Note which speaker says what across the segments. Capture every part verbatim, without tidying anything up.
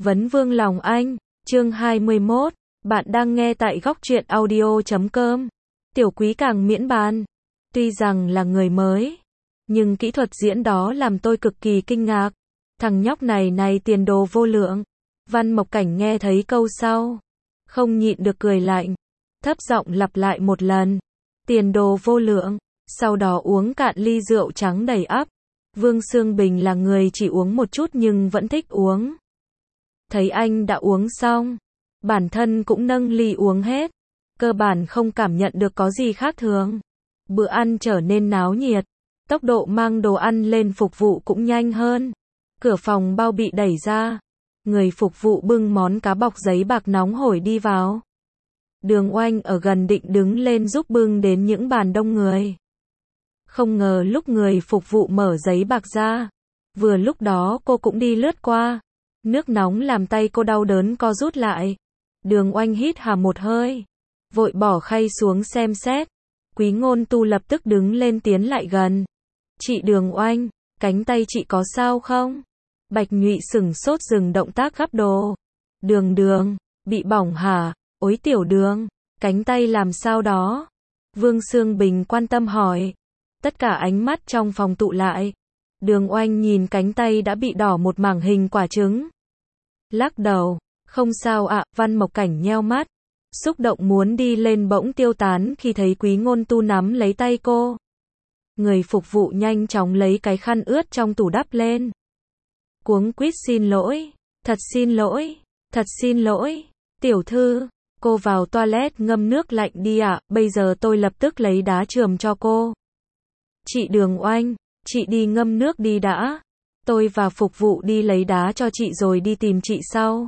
Speaker 1: Vấn vương lòng anh, chương hai mươi mốt, bạn đang nghe tại góc truyện audio chấm com. Tiểu Quý càng miễn bàn. Tuy rằng là người mới, nhưng kỹ thuật diễn đó làm tôi cực kỳ kinh ngạc. Thằng nhóc này này tiền đồ vô lượng. Văn Mộc Cảnh nghe thấy câu sau, không nhịn được cười lạnh, thấp giọng lặp lại một lần. Tiền đồ vô lượng, sau đó uống cạn ly rượu trắng đầy ắp. Vương Sương Bình là người chỉ uống một chút nhưng vẫn thích uống. Thấy anh đã uống xong, bản thân cũng nâng ly uống hết. Cơ bản không cảm nhận được có gì khác thường. Bữa ăn trở nên náo nhiệt, tốc độ mang đồ ăn lên phục vụ cũng nhanh hơn. Cửa phòng bao bị đẩy ra, người phục vụ bưng món cá bọc giấy bạc nóng hổi đi vào. Đường Oanh ở gần định đứng lên giúp bưng đến những bàn đông người. Không ngờ lúc người phục vụ mở giấy bạc ra, vừa lúc đó cô cũng đi lướt qua. Nước nóng làm tay cô đau đớn co rút lại. Đường Oanh hít hà một hơi, vội bỏ khay xuống xem xét. Quý Ngôn Tu lập tức đứng lên tiến lại gần. Chị Đường Oanh, cánh tay chị có sao không? Bạch Nhụy sửng sốt dừng động tác gắp đồ. Đường Đường, bị bỏng hả? Ối tiểu Đường, cánh tay làm sao đó? Vương Sương Bình quan tâm hỏi. Tất cả ánh mắt trong phòng tụ lại. Đường Oanh nhìn cánh tay đã bị đỏ một mảng hình quả trứng. Lắc đầu, không sao ạ. Văn Mộc Cảnh nheo mắt, xúc động muốn đi lên bỗng tiêu tán khi thấy Quý Ngôn Tu nắm lấy tay cô. Người phục vụ nhanh chóng lấy cái khăn ướt trong tủ đắp lên. Cuống quýt xin lỗi, thật xin lỗi, thật xin lỗi, tiểu thư, cô vào toilet ngâm nước lạnh đi ạ, bây giờ tôi lập tức lấy đá chườm cho cô. Chị Đường Oanh, chị đi ngâm nước đi đã, tôi và phục vụ đi lấy đá cho chị rồi đi tìm chị sau.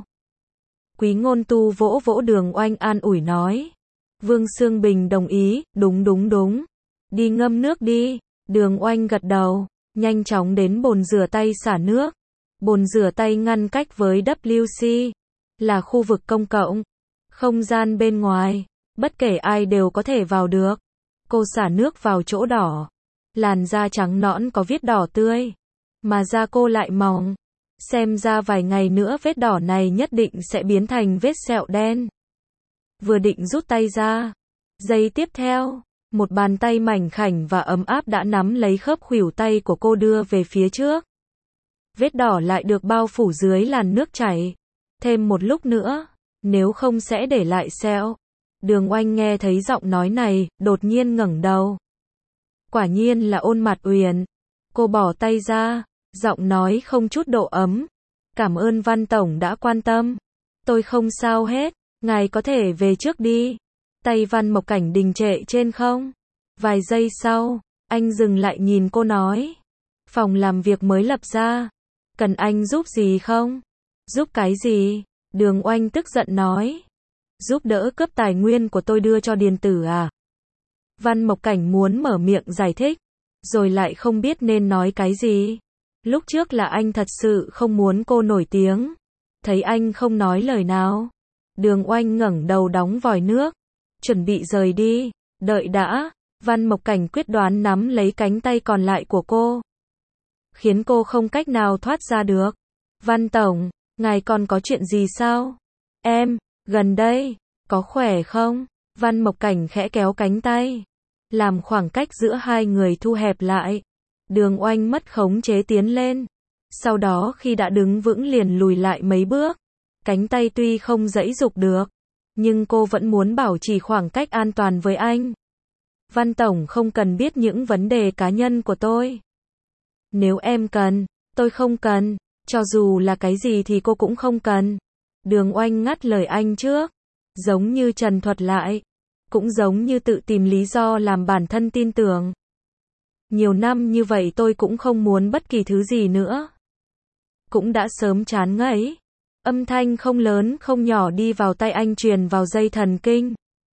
Speaker 1: Quý Ngôn Tu vỗ vỗ Đường Oanh an ủi nói. Vương Sương Bình đồng ý, đúng đúng đúng, đi ngâm nước đi. Đường Oanh gật đầu, nhanh chóng đến bồn rửa tay xả nước. Bồn rửa tay ngăn cách với W C, là khu vực công cộng, không gian bên ngoài, bất kể ai đều có thể vào được. Cô xả nước vào chỗ đỏ, làn da trắng nõn có vết đỏ tươi, mà da cô lại mỏng. Xem ra vài ngày nữa vết đỏ này nhất định sẽ biến thành vết sẹo đen. Vừa định rút tay ra, giây tiếp theo, một bàn tay mảnh khảnh và ấm áp đã nắm lấy khớp khuỷu tay của cô đưa về phía trước. Vết đỏ lại được bao phủ dưới làn nước chảy. Thêm một lúc nữa, nếu không sẽ để lại sẹo. Đường Oanh nghe thấy giọng nói này, đột nhiên ngẩng đầu. Quả nhiên là Ôn Mạt Uyển. Cô bỏ tay ra, giọng nói không chút độ ấm. Cảm ơn Văn Tổng đã quan tâm. Tôi không sao hết, ngài có thể về trước đi. Tay Văn Mộc Cảnh đình trệ trên không. Vài giây sau, anh dừng lại nhìn cô nói. Phòng làm việc mới lập ra. Cần anh giúp gì không? Giúp cái gì? Đường Oanh tức giận nói. Giúp đỡ cấp tài nguyên của tôi đưa cho Điền Tử à? Văn Mộc Cảnh muốn mở miệng giải thích, rồi lại không biết nên nói cái gì. Lúc trước là anh thật sự không muốn cô nổi tiếng. Thấy anh không nói lời nào, Đường Oanh ngẩng đầu đóng vòi nước, chuẩn bị rời đi. Đợi đã. Văn Mộc Cảnh quyết đoán nắm lấy cánh tay còn lại của cô, khiến cô không cách nào thoát ra được. Văn Tổng, ngài còn có chuyện gì sao? Em, gần đây, có khỏe không? Văn Mộc Cảnh khẽ kéo cánh tay, làm khoảng cách giữa hai người thu hẹp lại. Đường Oanh mất khống chế tiến lên. Sau đó khi đã đứng vững liền lùi lại mấy bước. Cánh tay tuy không giãy giụp được, nhưng cô vẫn muốn bảo trì khoảng cách an toàn với anh. Văn Tổng không cần biết những vấn đề cá nhân của tôi. Nếu em cần, tôi không cần. Cho dù là cái gì thì cô cũng không cần. Đường Oanh ngắt lời anh trước, giống như trần thuật lại, cũng giống như tự tìm lý do làm bản thân tin tưởng. Nhiều năm như vậy tôi cũng không muốn bất kỳ thứ gì nữa. Cũng đã sớm chán ngấy. Âm thanh không lớn không nhỏ đi vào tay anh truyền vào dây thần kinh.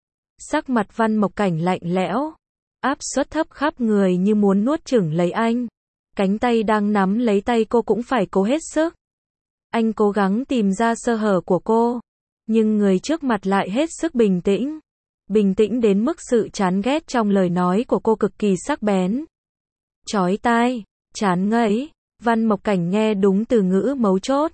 Speaker 1: Sắc mặt Văn Mộc Cảnh lạnh lẽo, áp suất thấp khắp người như muốn nuốt chửng lấy anh. Cánh tay đang nắm lấy tay cô cũng phải cố hết sức. Anh cố gắng tìm ra sơ hở của cô, nhưng người trước mặt lại hết sức bình tĩnh. Bình tĩnh đến mức sự chán ghét trong lời nói của cô cực kỳ sắc bén. Chói tai, chán ngấy. Văn Mộc Cảnh nghe đúng từ ngữ mấu chốt.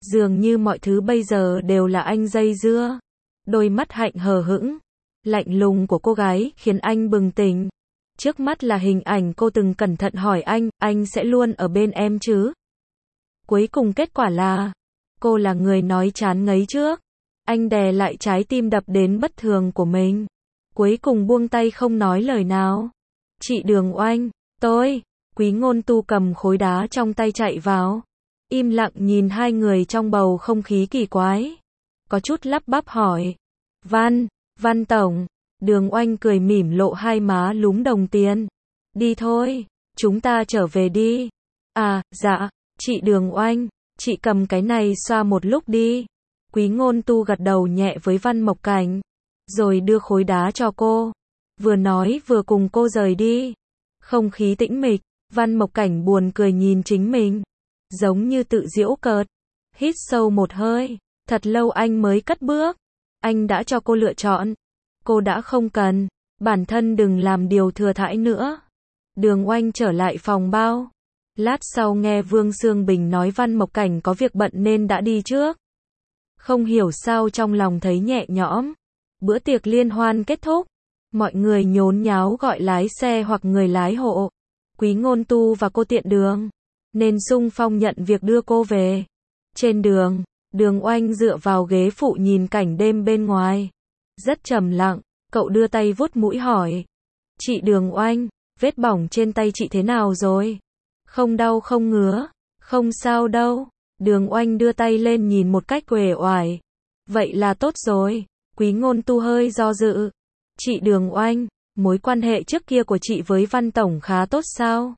Speaker 1: Dường như mọi thứ bây giờ đều là anh dây dưa. Đôi mắt Hạnh hờ hững, lạnh lùng của cô gái khiến anh bừng tỉnh. Trước mắt là hình ảnh cô từng cẩn thận hỏi anh, anh sẽ luôn ở bên em chứ? Cuối cùng kết quả là, cô là người nói chán ngấy trước. Anh đè lại trái tim đập đến bất thường của mình. Cuối cùng buông tay không nói lời nào. Chị Đường Oanh, tôi, Quý Ngôn Tu cầm khối đá trong tay chạy vào. Im lặng nhìn hai người trong bầu không khí kỳ quái. Có chút lắp bắp hỏi. Văn, Văn Tổng. Đường Oanh cười mỉm lộ hai má lúm đồng tiền. Đi thôi, chúng ta trở về đi. À, dạ, chị Đường Oanh, chị cầm cái này xoa một lúc đi. Quý Ngôn Tu gật đầu nhẹ với Văn Mộc Cảnh, rồi đưa khối đá cho cô. Vừa nói vừa cùng cô rời đi. Không khí tĩnh mịch, Văn Mộc Cảnh buồn cười nhìn chính mình, giống như tự giễu cợt. Hít sâu một hơi, thật lâu anh mới cất bước. Anh đã cho cô lựa chọn, cô đã không cần, bản thân đừng làm điều thừa thãi nữa. Đường Oanh trở lại phòng bao. Lát sau nghe Vương Sương Bình nói Văn Mộc Cảnh có việc bận nên đã đi trước. Không hiểu sao trong lòng thấy nhẹ nhõm. Bữa tiệc liên hoan kết thúc, mọi người nhốn nháo gọi lái xe hoặc người lái hộ. Quý Ngôn Tu và cô tiện đường, nên xung phong nhận việc đưa cô về. Trên đường, Đường Oanh dựa vào ghế phụ nhìn cảnh đêm bên ngoài. Rất trầm lặng, cậu đưa tay vuốt mũi hỏi. Chị Đường Oanh, vết bỏng trên tay chị thế nào rồi? Không đau không ngứa? Không sao đâu. Đường Oanh đưa tay lên nhìn một cách uể oải. Vậy là tốt rồi. Quý Ngôn Tu hơi do dự. Chị Đường Oanh, mối quan hệ trước kia của chị với Văn Tổng khá tốt sao?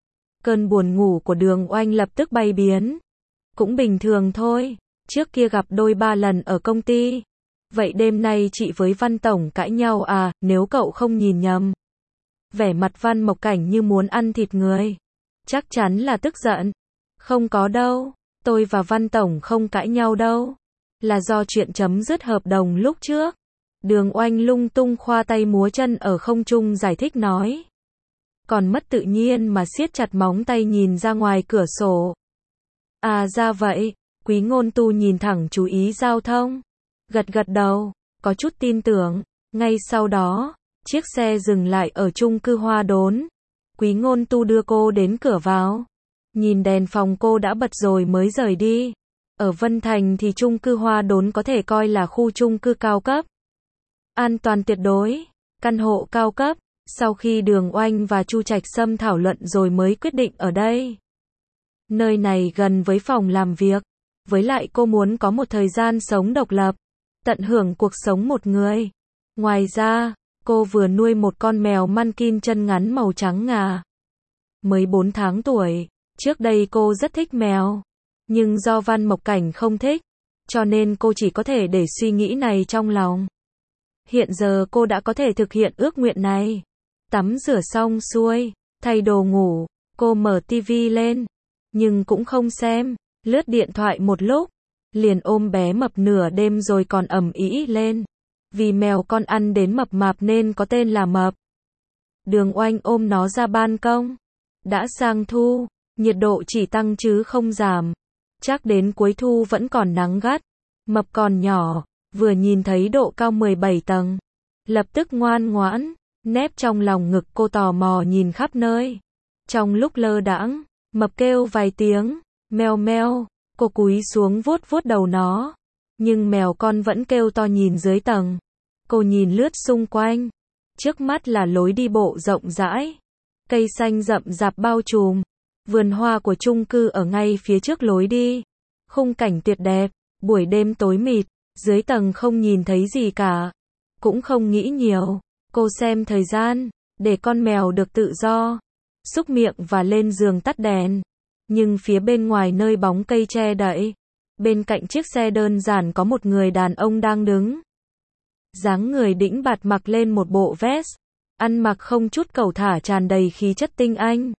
Speaker 1: Cơn buồn ngủ của Đường Oanh lập tức bay biến. Cũng bình thường thôi, trước kia gặp đôi ba lần ở công ty. Vậy đêm nay chị với Văn Tổng cãi nhau à, nếu cậu không nhìn nhầm. Vẻ mặt Văn Mộc Cảnh như muốn ăn thịt người. Chắc chắn là tức giận. Không có đâu, tôi và Văn Tổng không cãi nhau đâu. Là do chuyện chấm dứt hợp đồng lúc trước. Đường Oanh lung tung khoa tay múa chân ở không trung giải thích nói. Còn mất tự nhiên mà siết chặt móng tay nhìn ra ngoài cửa sổ. À ra vậy, Quý Ngôn Tu nhìn thẳng chú ý giao thông. Gật gật đầu, có chút tin tưởng. Ngay sau đó, chiếc xe dừng lại ở chung cư Hoa Đốn. Quý Ngôn Tu đưa cô đến cửa vào. Nhìn đèn phòng cô đã bật rồi mới rời đi. Ở Vân Thành thì chung cư Hoa Đốn có thể coi là khu chung cư cao cấp. An toàn tuyệt đối, căn hộ cao cấp. Sau khi Đường Oanh và Chu Trạch Sâm thảo luận rồi mới quyết định ở đây. Nơi này gần với phòng làm việc. Với lại cô muốn có một thời gian sống độc lập, tận hưởng cuộc sống một người. Ngoài ra, cô vừa nuôi một con mèo Mankin chân ngắn màu trắng ngà. Mới bốn tháng tuổi, trước đây cô rất thích mèo. Nhưng do Văn Mộc Cảnh không thích, cho nên cô chỉ có thể để suy nghĩ này trong lòng. Hiện giờ cô đã có thể thực hiện ước nguyện này. Tắm rửa xong xuôi, thay đồ ngủ, cô mở tivi lên. Nhưng cũng không xem, lướt điện thoại một lúc. Liền ôm bé mập nửa đêm rồi còn ầm ĩ lên. Vì mèo con ăn đến mập mạp nên có tên là Mập. Đường Oanh ôm nó ra ban công. Đã sang thu, nhiệt độ chỉ tăng chứ không giảm. Chắc đến cuối thu vẫn còn nắng gắt. Mập còn nhỏ, vừa nhìn thấy độ cao mười bảy tầng. Lập tức ngoan ngoãn, nép trong lòng ngực cô tò mò nhìn khắp nơi. Trong lúc lơ đãng, Mập kêu vài tiếng, meo meo, cô cúi xuống vuốt vuốt đầu nó. Nhưng mèo con vẫn kêu to nhìn dưới tầng. Cô nhìn lướt xung quanh. Trước mắt là lối đi bộ rộng rãi. Cây xanh rậm rạp bao trùm. Vườn hoa của chung cư ở ngay phía trước lối đi. Khung cảnh tuyệt đẹp, buổi đêm tối mịt, dưới tầng không nhìn thấy gì cả. Cũng không nghĩ nhiều, cô xem thời gian, để con mèo được tự do. Xúc miệng và lên giường tắt đèn. Nhưng phía bên ngoài nơi bóng cây che đậy, bên cạnh chiếc xe đơn giản có một người đàn ông đang đứng. Dáng người đĩnh bạt mặc lên một bộ vest, ăn mặc không chút cẩu thả tràn đầy khí chất tinh anh.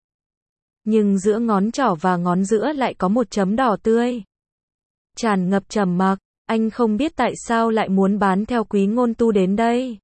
Speaker 1: Nhưng giữa ngón trỏ và ngón giữa lại có một chấm đỏ tươi. Tràn ngập trầm mặc, anh không biết tại sao lại muốn bán theo Quý Ngôn Tu đến đây.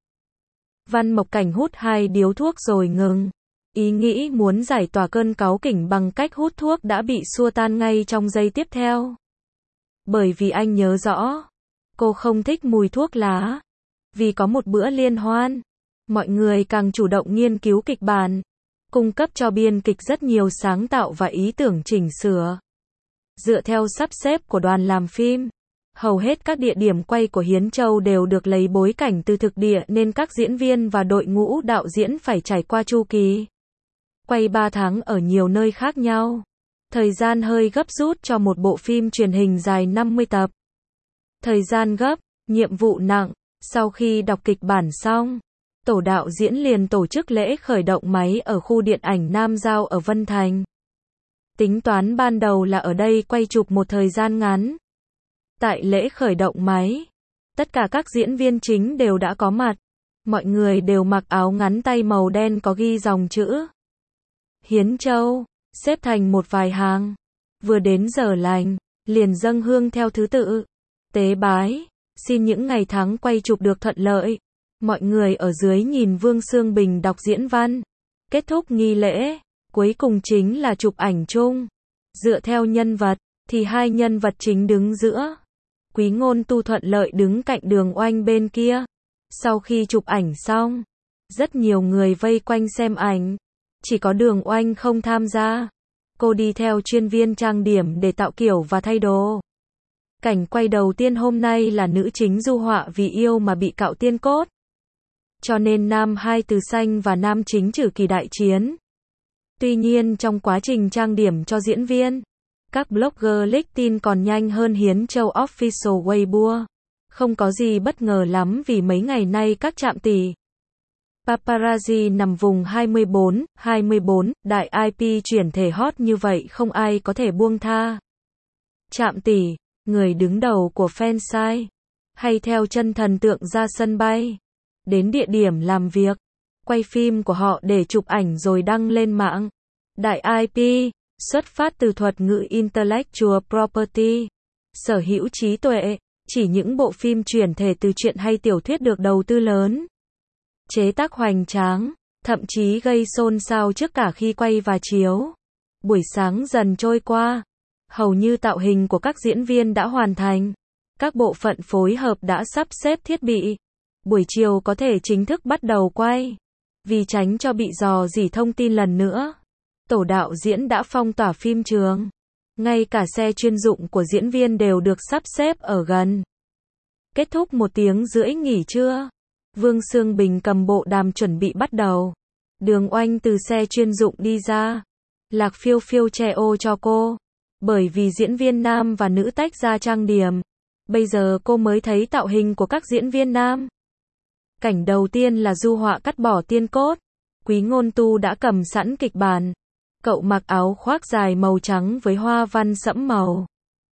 Speaker 1: Văn Mộc Cảnh hút hai điếu thuốc rồi ngừng. Ý nghĩ muốn giải tỏa cơn cáu kỉnh bằng cách hút thuốc đã bị xua tan ngay trong giây tiếp theo. Bởi vì anh nhớ rõ, cô không thích mùi thuốc lá. Vì có một bữa liên hoan, mọi người càng chủ động nghiên cứu kịch bản, cung cấp cho biên kịch rất nhiều sáng tạo và ý tưởng chỉnh sửa. Dựa theo sắp xếp của đoàn làm phim, hầu hết các địa điểm quay của Hiến Châu đều được lấy bối cảnh từ thực địa nên các diễn viên và đội ngũ đạo diễn phải trải qua chu kỳ quay ba tháng ở nhiều nơi khác nhau. Thời gian hơi gấp rút cho một bộ phim truyền hình dài năm mươi tập. Thời gian gấp, nhiệm vụ nặng. Sau khi đọc kịch bản xong, tổ đạo diễn liền tổ chức lễ khởi động máy ở khu điện ảnh Nam Giao ở Vân Thành. Tính toán ban đầu là ở đây quay chụp một thời gian ngắn. Tại lễ khởi động máy, tất cả các diễn viên chính đều đã có mặt. Mọi người đều mặc áo ngắn tay màu đen có ghi dòng chữ Hiến Châu, xếp thành một vài hàng. Vừa đến giờ lành, liền dâng hương theo thứ tự. Tế bái, xin những ngày tháng quay chụp được thuận lợi. Mọi người ở dưới nhìn Vương Xương Bình đọc diễn văn. Kết thúc nghi lễ, cuối cùng chính là chụp ảnh chung. Dựa theo nhân vật, thì hai nhân vật chính đứng giữa. Quý Ngôn Tu thuận lợi đứng cạnh Đường Oanh bên kia. Sau khi chụp ảnh xong, rất nhiều người vây quanh xem ảnh. Chỉ có Đường Oanh không tham gia. Cô đi theo chuyên viên trang điểm để tạo kiểu và thay đồ. Cảnh quay đầu tiên hôm nay là nữ chính du họa vì yêu mà bị cạo tiên cốt. Cho nên nam hai từ xanh và nam chính trừ kỳ đại chiến. Tuy nhiên trong quá trình trang điểm cho diễn viên, các blogger leak tin còn nhanh hơn Hiến Châu Official Weibo. Không có gì bất ngờ lắm vì mấy ngày nay các trạm tỷ paparazzi nằm vùng hai mươi bốn, hai mươi bốn, đại i pê chuyển thể hot như vậy không ai có thể buông tha. Trạm tỷ, người đứng đầu của fansite, hay theo chân thần tượng ra sân bay, đến địa điểm làm việc, quay phim của họ để chụp ảnh rồi đăng lên mạng. Đại i pê, xuất phát từ thuật ngữ Intellectual Property, sở hữu trí tuệ, chỉ những bộ phim chuyển thể từ truyện hay tiểu thuyết được đầu tư lớn, chế tác hoành tráng, thậm chí gây xôn xao trước cả khi quay và chiếu. Buổi sáng dần trôi qua, hầu như tạo hình của các diễn viên đã hoàn thành, các bộ phận phối hợp đã sắp xếp thiết bị. Buổi chiều có thể chính thức bắt đầu quay. Vì tránh cho bị dò dỉ thông tin lần nữa, tổ đạo diễn đã phong tỏa phim trường. Ngay cả xe chuyên dụng của diễn viên đều được sắp xếp ở gần. Kết thúc một tiếng rưỡi nghỉ trưa, Vương Xương Bình cầm bộ đàm chuẩn bị bắt đầu. Đường Oanh từ xe chuyên dụng đi ra. Lạc Phiêu Phiêu che ô cho cô. Bởi vì diễn viên nam và nữ tách ra trang điểm. Bây giờ cô mới thấy tạo hình của các diễn viên nam. Cảnh đầu tiên là du họa cắt bỏ tiên cốt. Quý Ngôn Tu đã cầm sẵn kịch bản. Cậu mặc áo khoác dài màu trắng với hoa văn sẫm màu.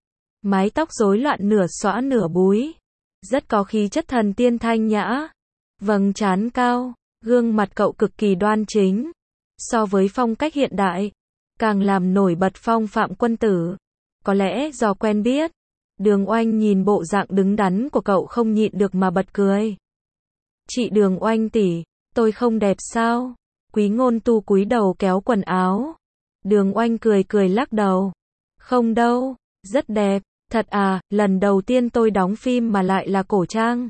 Speaker 1: Mái tóc rối loạn nửa xõa nửa búi. Rất có khí chất thần tiên thanh nhã. Vầng trán cao, gương mặt cậu cực kỳ đoan chính. So với phong cách hiện đại, càng làm nổi bật phong phạm quân tử. Có lẽ do quen biết, Đường Oanh nhìn bộ dạng đứng đắn của cậu không nhịn được mà bật cười. Chị Đường Oanh tỷ, tôi không đẹp sao? Quý Ngôn Tu cúi đầu kéo quần áo. Đường Oanh cười cười lắc đầu. Không đâu, rất đẹp. Thật à, lần đầu tiên tôi đóng phim mà lại là cổ trang.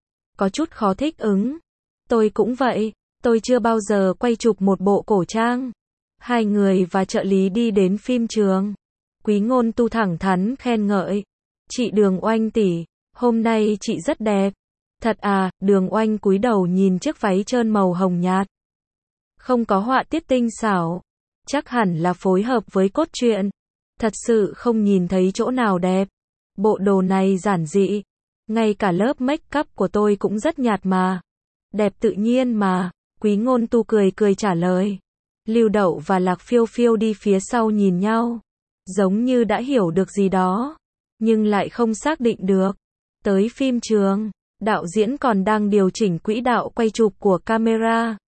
Speaker 1: Có chút khó thích ứng. Tôi cũng vậy, tôi chưa bao giờ quay chụp một bộ cổ trang. Hai người và trợ lý đi đến phim trường. Quý Ngôn Tu thẳng thắn khen ngợi. Chị Đường Oanh tỷ, hôm nay chị rất đẹp. Thật à, Đường Oanh cúi đầu nhìn chiếc váy trơn màu hồng nhạt. Không có họa tiết tinh xảo. Chắc hẳn là phối hợp với cốt truyện. Thật sự không nhìn thấy chỗ nào đẹp. Bộ đồ này giản dị. Ngay cả lớp make up của tôi cũng rất nhạt mà. Đẹp tự nhiên mà. Quý Ngôn Tu cười cười trả lời. Lưu Đậu và Lạc Phiêu Phiêu đi phía sau nhìn nhau. Giống như đã hiểu được gì đó. Nhưng lại không xác định được. Tới phim trường, đạo diễn còn đang điều chỉnh quỹ đạo quay chụp của camera.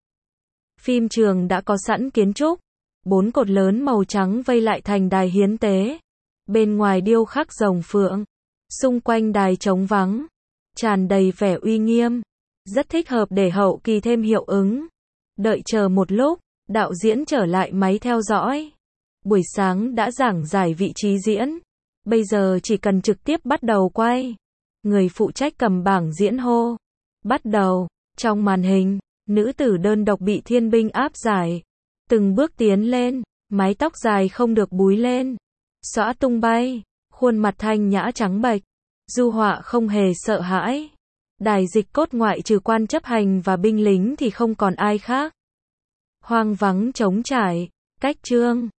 Speaker 1: Phim trường đã có sẵn kiến trúc. Bốn cột lớn màu trắng vây lại thành đài hiến tế. Bên ngoài điêu khắc rồng phượng. Xung quanh đài trống vắng. Tràn đầy vẻ uy nghiêm. Rất thích hợp để hậu kỳ thêm hiệu ứng. Đợi chờ một lúc, đạo diễn trở lại máy theo dõi. Buổi sáng đã giảng giải vị trí diễn. Bây giờ chỉ cần trực tiếp bắt đầu quay. Người phụ trách cầm bảng diễn hô. Bắt đầu. Trong màn hình, nữ tử đơn độc bị thiên binh áp giải. Từng bước tiến lên, mái tóc dài không được búi lên. Xõa tung bay, khuôn mặt thanh nhã trắng bệch. Du Họa không hề sợ hãi. Đài dịch cốt ngoại trừ quan chấp hành và binh lính thì không còn ai khác. Hoang vắng trống trải, cách chương.